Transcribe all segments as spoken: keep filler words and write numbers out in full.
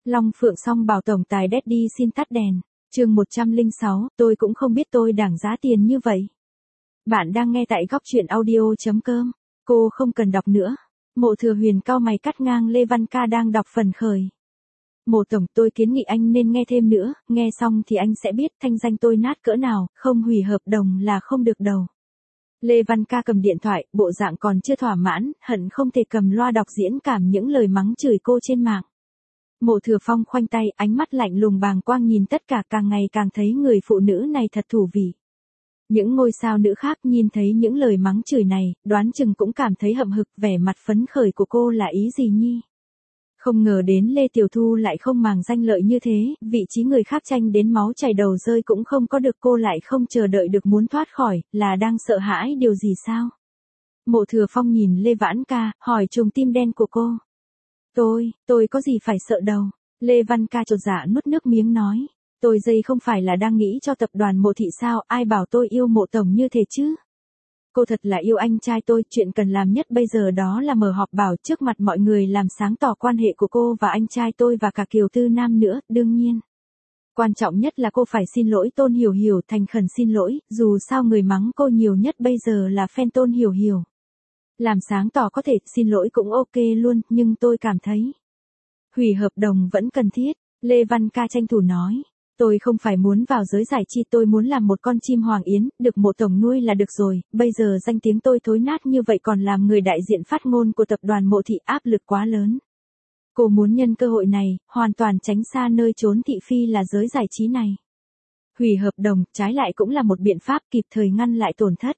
Long Phượng Song bảo tổng tài Daddy xin tắt đèn. Chương một trăm lẻ sáu, tôi cũng không biết tôi đáng giá tiền như vậy. Bạn đang nghe tại góc truyện audio chấm com. Cô không cần đọc nữa. Mộ Thừa Huyền cau mày cắt ngang Lê Văn Ca đang đọc phần khởi. Mộ tổng, tôi kiến nghị anh nên nghe thêm nữa, nghe xong thì anh sẽ biết thanh danh tôi nát cỡ nào, không hủy hợp đồng là không được đầu. Lê Văn Ca cầm điện thoại, bộ dạng còn chưa thỏa mãn, hận không thể cầm loa đọc diễn cảm những lời mắng chửi cô trên mạng. Mộ Thừa Phong khoanh tay, ánh mắt lạnh lùng bàng quang nhìn tất cả, càng ngày càng thấy người phụ nữ này thật thú vị. Những ngôi sao nữ khác nhìn thấy những lời mắng chửi này, đoán chừng cũng cảm thấy hậm hực, vẻ mặt phấn khởi của cô là ý gì nhi. Không ngờ đến Lê Tiểu Thu lại không màng danh lợi như thế, vị trí người khác tranh đến máu chảy đầu rơi cũng không có được, cô lại không chờ đợi được muốn thoát khỏi, là đang sợ hãi điều gì sao? Mộ Thừa Phong nhìn Lê Vãn Ca, hỏi trùng tim đen của cô. Tôi, tôi có gì phải sợ đâu. Lê Văn Ca chột dạ nuốt nước miếng nói. Tôi dây không phải là đang nghĩ cho tập đoàn Mộ Thị sao, ai bảo tôi yêu Mộ tổng như thế chứ? Cô thật là yêu anh trai tôi, chuyện cần làm nhất bây giờ đó là mở họp bảo trước mặt mọi người làm sáng tỏ quan hệ của cô và anh trai tôi và cả Kiều Tư Nam nữa, đương nhiên. Quan trọng nhất là cô phải xin lỗi Tôn Hiểu Hiểu, thành khẩn xin lỗi, dù sao người mắng cô nhiều nhất bây giờ là fan Tôn Hiểu Hiểu. Làm sáng tỏ có thể, xin lỗi cũng ok luôn, nhưng tôi cảm thấy hủy hợp đồng vẫn cần thiết, Lê Văn Ca tranh thủ nói. Tôi không phải muốn vào giới giải trí, tôi muốn làm một con chim hoàng yến, được Mộ tổng nuôi là được rồi, bây giờ danh tiếng tôi thối nát như vậy còn làm người đại diện phát ngôn của tập đoàn Mộ Thị, áp lực quá lớn. Cô muốn nhân cơ hội này, hoàn toàn tránh xa nơi trốn thị phi là giới giải trí này. Hủy hợp đồng, trái lại cũng là một biện pháp kịp thời ngăn lại tổn thất.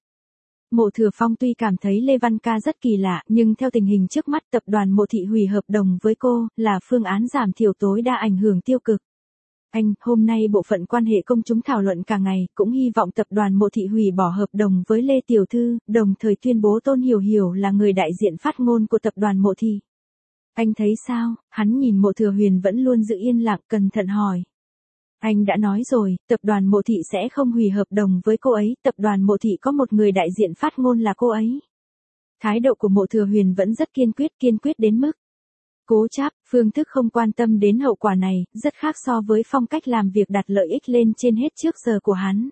Mộ Thừa Phong tuy cảm thấy Lê Văn Ca rất kỳ lạ, nhưng theo tình hình trước mắt tập đoàn Mộ Thị hủy hợp đồng với cô, là phương án giảm thiểu tối đa ảnh hưởng tiêu cực. Anh, hôm nay bộ phận quan hệ công chúng thảo luận cả ngày, cũng hy vọng tập đoàn Mộ Thị hủy bỏ hợp đồng với Lê Tiểu Thư, đồng thời tuyên bố Tôn Hiểu Hiểu là người đại diện phát ngôn của tập đoàn Mộ Thị. Anh thấy sao? Hắn nhìn Mộ Thừa Huyền vẫn luôn giữ yên lặng, cẩn thận hỏi. Anh đã nói rồi, tập đoàn Mộ Thị sẽ không hủy hợp đồng với cô ấy, tập đoàn Mộ Thị có một người đại diện phát ngôn là cô ấy. Thái độ của Mộ Thừa Huyền vẫn rất kiên quyết, kiên quyết đến mức cố chấp, phương thức không quan tâm đến hậu quả này, rất khác so với phong cách làm việc đặt lợi ích lên trên hết trước giờ của hắn.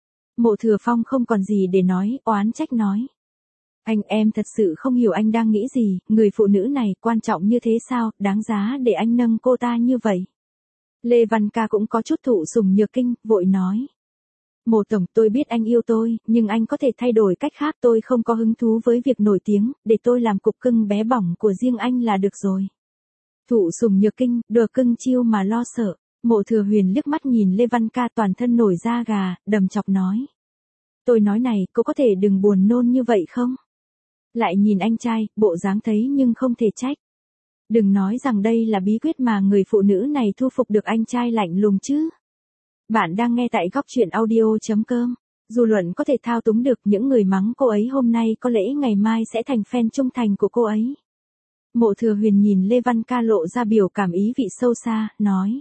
Mộ Thừa Phong không còn gì để nói, oán trách nói. Anh, em thật sự không hiểu anh đang nghĩ gì, người phụ nữ này quan trọng như thế sao, đáng giá để anh nâng cô ta như vậy. Lê Văn Ca cũng có chút thụ sủng nhược kinh, vội nói. Mộ tổng, tôi biết anh yêu tôi, nhưng anh có thể thay đổi cách khác, tôi không có hứng thú với việc nổi tiếng, để tôi làm cục cưng bé bỏng của riêng anh là được rồi. Thụ sủng nhược kinh, đùa cưng chiêu mà lo sợ. Mộ Thừa Huyền liếc mắt nhìn Lê Văn Ca toàn thân nổi da gà, đầm chọc nói. Tôi nói này, cô có thể đừng buồn nôn như vậy không? Lại nhìn anh trai, bộ dáng thấy nhưng không thể trách. Đừng nói rằng đây là bí quyết mà người phụ nữ này thu phục được anh trai lạnh lùng chứ. Bạn đang nghe tại góc truyện audio chấm com. Dù luận có thể thao túng được những người mắng cô ấy hôm nay có lẽ ngày mai sẽ thành fan trung thành của cô ấy. Mộ Thừa Huyền nhìn Lê Văn Ca lộ ra biểu cảm ý vị sâu xa, nói.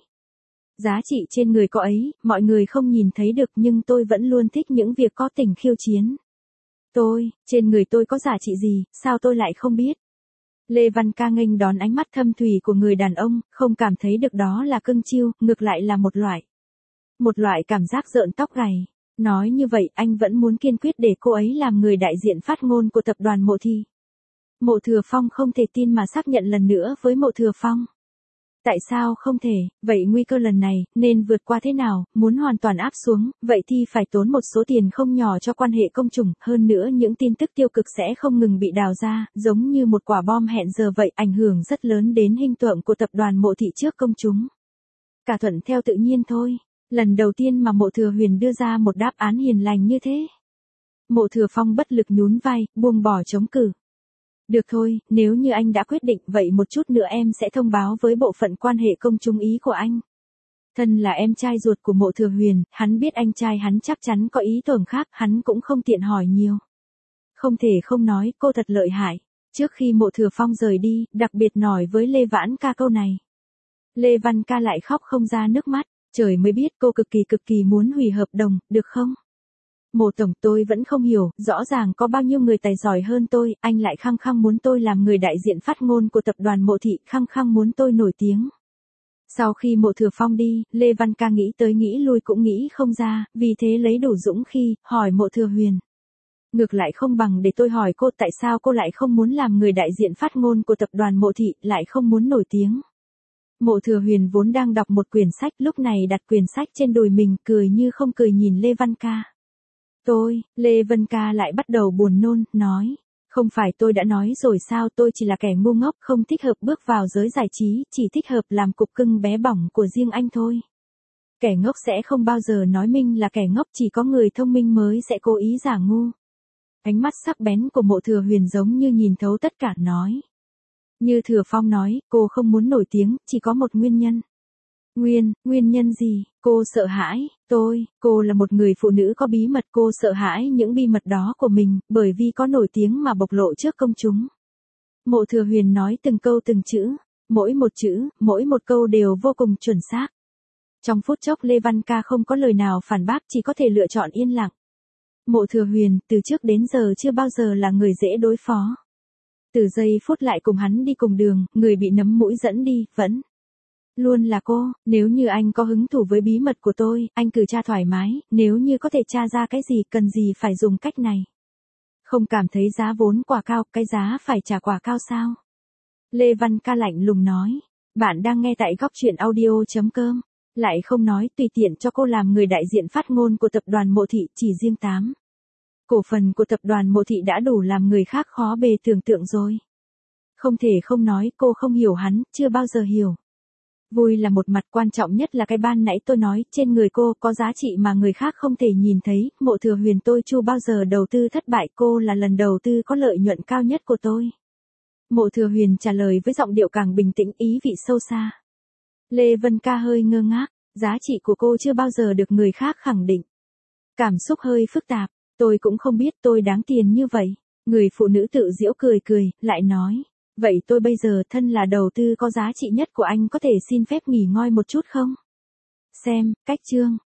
Giá trị trên người cô ấy, mọi người không nhìn thấy được nhưng tôi vẫn luôn thích những việc có tình khiêu chiến. Tôi, trên người tôi có giá trị gì, sao tôi lại không biết? Lê Văn Ca nghênh đón ánh mắt thâm thủy của người đàn ông, không cảm thấy được đó là cưng chiêu, ngược lại là một loại. Một loại cảm giác rợn tóc gáy. Nói như vậy, anh vẫn muốn kiên quyết để cô ấy làm người đại diện phát ngôn của tập đoàn Mộ Thị. Mộ Thừa Phong không thể tin mà xác nhận lần nữa với Mộ Thừa Phong. Tại sao không thể, vậy nguy cơ lần này, nên vượt qua thế nào, muốn hoàn toàn áp xuống, vậy thì phải tốn một số tiền không nhỏ cho quan hệ công chúng, hơn nữa những tin tức tiêu cực sẽ không ngừng bị đào ra, giống như một quả bom hẹn giờ vậy, ảnh hưởng rất lớn đến hình tượng của tập đoàn Mộ Thị trước công chúng. Cả thuận theo tự nhiên thôi, lần đầu tiên mà Mộ Thừa Huyền đưa ra một đáp án hiền lành như thế. Mộ Thừa Phong bất lực nhún vai, buông bỏ chống cự. Được thôi, nếu như anh đã quyết định, vậy một chút nữa em sẽ thông báo với bộ phận quan hệ công chúng ý của anh. Thân là em trai ruột của Mộ Thừa Huyền, hắn biết anh trai hắn chắc chắn có ý tưởng khác, hắn cũng không tiện hỏi nhiều. Không thể không nói, cô thật lợi hại. Trước khi Mộ Thừa Phong rời đi, đặc biệt nói với Lê Vãn Ca câu này. Lê Văn Ca lại khóc không ra nước mắt, trời mới biết cô cực kỳ cực kỳ muốn hủy hợp đồng, được không? Mộ tổng, tôi vẫn không hiểu, rõ ràng có bao nhiêu người tài giỏi hơn tôi, anh lại khăng khăng muốn tôi làm người đại diện phát ngôn của tập đoàn Mộ Thị, khăng khăng muốn tôi nổi tiếng. Sau khi Mộ Thừa Phong đi, Lê Văn Ca nghĩ tới nghĩ lui cũng nghĩ không ra, vì thế lấy đủ dũng khí, hỏi Mộ Thừa Huyền. Ngược lại không bằng để tôi hỏi cô tại sao cô lại không muốn làm người đại diện phát ngôn của tập đoàn Mộ Thị, lại không muốn nổi tiếng. Mộ Thừa Huyền vốn đang đọc một quyển sách, lúc này đặt quyển sách trên đùi mình, cười như không cười nhìn Lê Văn Ca. Tôi, Lê Văn Ca lại bắt đầu buồn nôn, nói. Không phải tôi đã nói rồi sao, tôi chỉ là kẻ ngu ngốc, không thích hợp bước vào giới giải trí, chỉ thích hợp làm cục cưng bé bỏng của riêng anh thôi. Kẻ ngốc sẽ không bao giờ nói mình là kẻ ngốc, chỉ có người thông minh mới sẽ cố ý giả ngu. Ánh mắt sắc bén của Mộ Thừa Huyền giống như nhìn thấu tất cả, nói. Như Thừa Phong nói, cô không muốn nổi tiếng, chỉ có một nguyên nhân. Nguyên, nguyên nhân gì? Cô sợ hãi, tôi, cô là một người phụ nữ có bí mật, cô sợ hãi những bí mật đó của mình, bởi vì có nổi tiếng mà bộc lộ trước công chúng. Mộ Thừa Huyền nói từng câu từng chữ, mỗi một chữ, mỗi một câu đều vô cùng chuẩn xác. Trong phút chốc Lê Văn Ca không có lời nào phản bác, chỉ có thể lựa chọn yên lặng. Mộ Thừa Huyền, từ trước đến giờ chưa bao giờ là người dễ đối phó. Từ giây phút lại cùng hắn đi cùng đường, người bị nấm mũi dẫn đi, vẫn luôn là cô. Nếu như anh có hứng thú với bí mật của tôi, anh cứ tra thoải mái, nếu như có thể tra ra cái gì, cần gì phải dùng cách này. Không cảm thấy giá vốn quả cao, cái giá phải trả quả cao sao? Lê Văn Ca lạnh lùng nói. Bạn đang nghe tại góc truyện audio chấm com. Lại không nói, tùy tiện cho cô làm người đại diện phát ngôn của tập đoàn Mộ Thị, chỉ riêng tám cổ phần của tập đoàn Mộ Thị đã đủ làm người khác khó bề tưởng tượng rồi. Không thể không nói, cô không hiểu hắn, chưa bao giờ hiểu. Vui là một mặt, quan trọng nhất là cái ban nãy tôi nói, trên người cô có giá trị mà người khác không thể nhìn thấy. Mộ Thừa Huyền, tôi chưa bao giờ đầu tư thất bại, cô là lần đầu tư có lợi nhuận cao nhất của tôi. Mộ Thừa Huyền trả lời với giọng điệu càng bình tĩnh, ý vị sâu xa. Lê Vân Ca hơi ngơ ngác, giá trị của cô chưa bao giờ được người khác khẳng định. Cảm xúc hơi phức tạp, tôi cũng không biết tôi đáng tiền như vậy. Người phụ nữ tự giễu cười cười, lại nói. Vậy tôi bây giờ thân là đầu tư có giá trị nhất của anh, có thể xin phép nghỉ ngơi một chút không? Xem, cách chương.